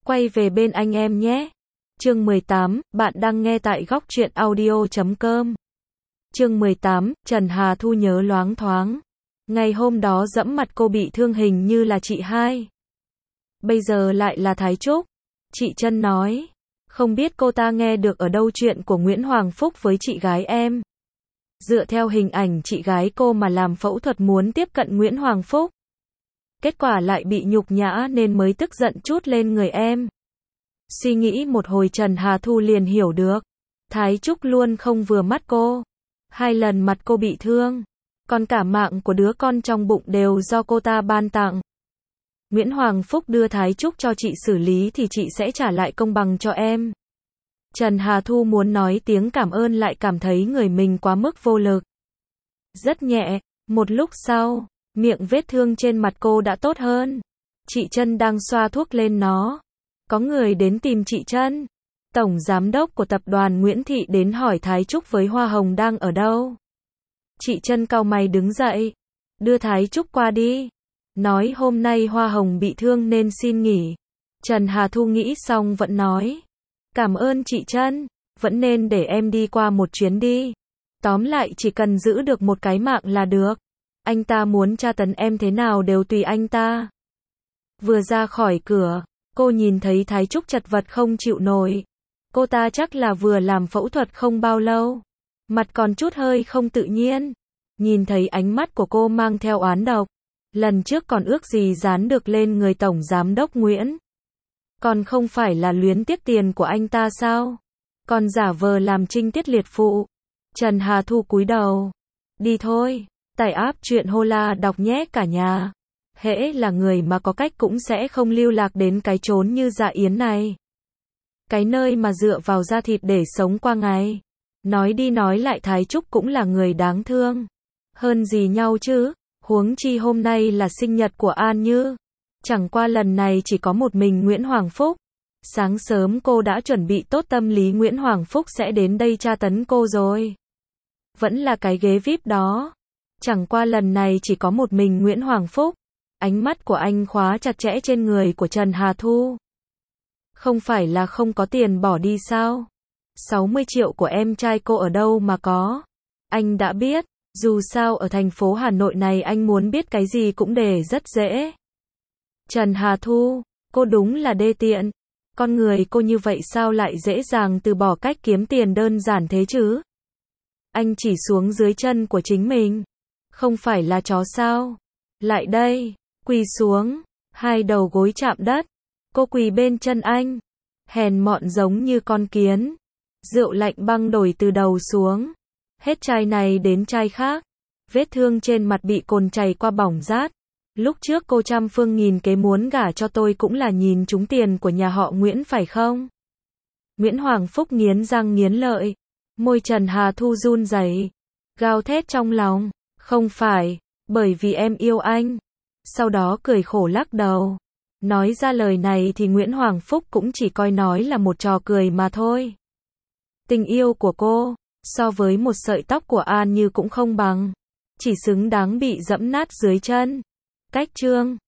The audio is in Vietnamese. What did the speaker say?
Quay về bên anh em nhé. Chương 18, bạn đang nghe tại góc truyện audio.com. Chương 18, Trần Hà Thu nhớ loáng thoáng. Ngày hôm đó dẫm mặt cô bị thương hình như là chị hai. Bây giờ lại là Thái Trúc. Chị Trân nói. Không biết cô ta nghe được ở đâu chuyện của Nguyễn Hoàng Phúc với chị gái em. Dựa theo hình ảnh chị gái cô mà làm phẫu thuật muốn tiếp cận Nguyễn Hoàng Phúc. Kết quả lại bị nhục nhã nên mới tức giận trút lên người em. Suy nghĩ một hồi Trần Hà Thu liền hiểu được. Thái Trúc luôn không vừa mắt cô. 2 lần mặt cô bị thương. Còn cả mạng của đứa con trong bụng đều do cô ta ban tặng. Nguyễn Hoàng Phúc đưa Thái Trúc cho chị xử lý thì chị sẽ trả lại công bằng cho em. Trần Hà Thu muốn nói tiếng cảm ơn lại cảm thấy người mình quá mức vô lực. Rất nhẹ, một lúc sau, miệng vết thương trên mặt cô đã tốt hơn. Chị Trân đang xoa thuốc lên nó. Có người đến tìm chị Trân. Tổng giám đốc của tập đoàn Nguyễn Thị đến hỏi Thái Trúc với Hoa Hồng đang ở đâu. Chị Trân cau mày đứng dậy. Đưa Thái Trúc qua đi. Nói hôm nay Hoa Hồng bị thương nên xin nghỉ. Trần Hà Thu nghĩ xong vẫn nói. Cảm ơn chị Trân. Vẫn nên để em đi qua một chuyến đi. Tóm lại chỉ cần giữ được một cái mạng là được. Anh ta muốn tra tấn em thế nào đều tùy anh ta. Vừa ra khỏi cửa, cô nhìn thấy Thái Trúc chật vật không chịu nổi. Cô ta chắc là vừa làm phẫu thuật không bao lâu. Mặt còn chút hơi không tự nhiên. Nhìn thấy ánh mắt của cô mang theo oán độc. Lần trước còn ước gì dán được lên người Tổng Giám đốc Nguyễn. Còn không phải là luyến tiếc tiền của anh ta sao? Còn giả vờ làm trinh tiết liệt phụ. Trần Hà Thu cúi đầu. Đi thôi, tải app truyện Hola đọc nhé cả nhà. Hễ là người mà có cách cũng sẽ không lưu lạc đến cái chốn như Dạ Yến này. Cái nơi mà dựa vào da thịt để sống qua ngày. Nói đi nói lại Thái Trúc cũng là người đáng thương. Hơn gì nhau chứ, huống chi hôm nay là sinh nhật của An Như. Chẳng qua lần này chỉ có một mình Nguyễn Hoàng Phúc. Sáng sớm cô đã chuẩn bị tốt tâm lý Nguyễn Hoàng Phúc sẽ đến đây tra tấn cô rồi. Vẫn là cái ghế VIP đó. Chẳng qua lần này chỉ có một mình Nguyễn Hoàng Phúc. Ánh mắt của anh khóa chặt chẽ trên người của Trần Hà Thu. Không phải là không có tiền bỏ đi sao? 60 triệu của em trai cô ở đâu mà có? Anh đã biết, dù sao ở thành phố Hà Nội này anh muốn biết cái gì cũng để rất dễ. Trần Hà Thu, cô đúng là đê tiện. Con người cô như vậy sao lại dễ dàng từ bỏ cách kiếm tiền đơn giản thế chứ? Anh chỉ xuống dưới chân của chính mình. Không phải là chó sao? Lại đây, quỳ xuống, 2 đầu gối chạm đất. Cô quỳ bên chân anh, hèn mọn giống như con kiến. Rượu lạnh băng đổi từ đầu xuống, hết chai này đến chai khác. Vết thương trên mặt bị cồn chảy qua bỏng rát. Lúc trước cô trăm phương nghìn kế muốn gả cho tôi cũng là nhìn trúng tiền của nhà họ Nguyễn phải không? Nguyễn Hoàng Phúc nghiến răng nghiến lợi, môi Trần Hà Thu run rẩy, gào thét trong lòng, không phải, bởi vì em yêu anh. Sau đó cười khổ lắc đầu. Nói ra lời này thì Nguyễn Hoàng Phúc cũng chỉ coi nói là một trò cười mà thôi. Tình yêu của cô, so với một sợi tóc của An Như cũng không bằng. Chỉ xứng đáng bị dẫm nát dưới chân. Cách chương